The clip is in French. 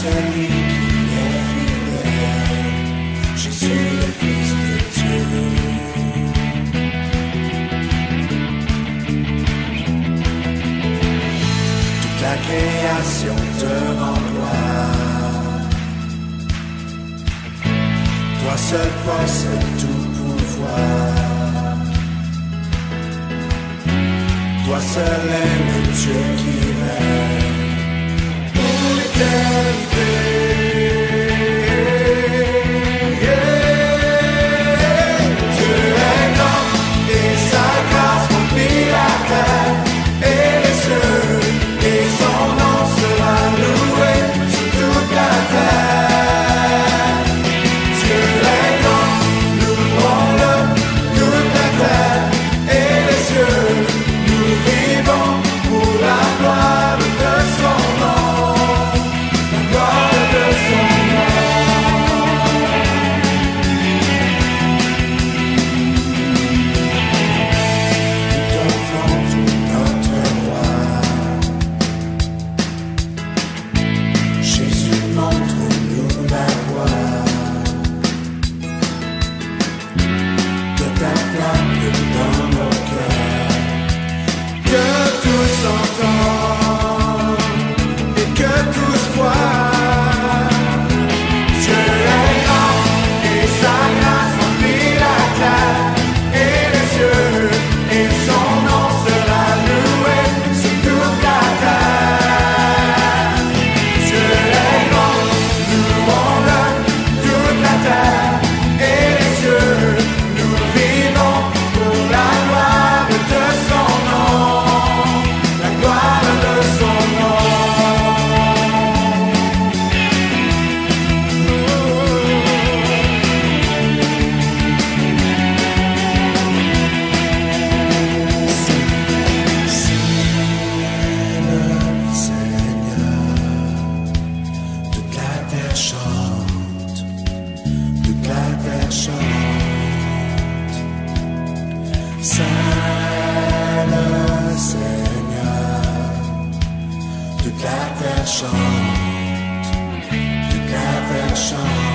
celui qui est fidèle, Jésus le Fils de Dieu. Toute la création te rend gloire. Toi seul possèdes tout pouvoir. Toi seul est le Dieu qui règne pour l'éternité. Dieu est grand et sa grâce remplit la terre et les cieux, et son nom sera loué sur toute la terre. Dieu est grand, louons-le, toute la terre et les cieux. Nous vivons pour la gloire de son nom, la gloire de son nom. Nous t'offrons tout notre roi. Jésus, montre-nous la voie de ta flamme dans nos cœurs. Que tous entendent et que tous voient. Dieu est grand et sa grâce remplit la terre et les cieux, et son nom sera loué sur toute la terre. Dieu est grand, louons-le, toute la terre et les cieux. Nous vivons pour la gloire de son nom. La gloire de son nom. C'est le Seigneur. Toute la terre chante. Toute la terre chante. Saint le Seigneur. Toute la terre chante, toute la terre chante.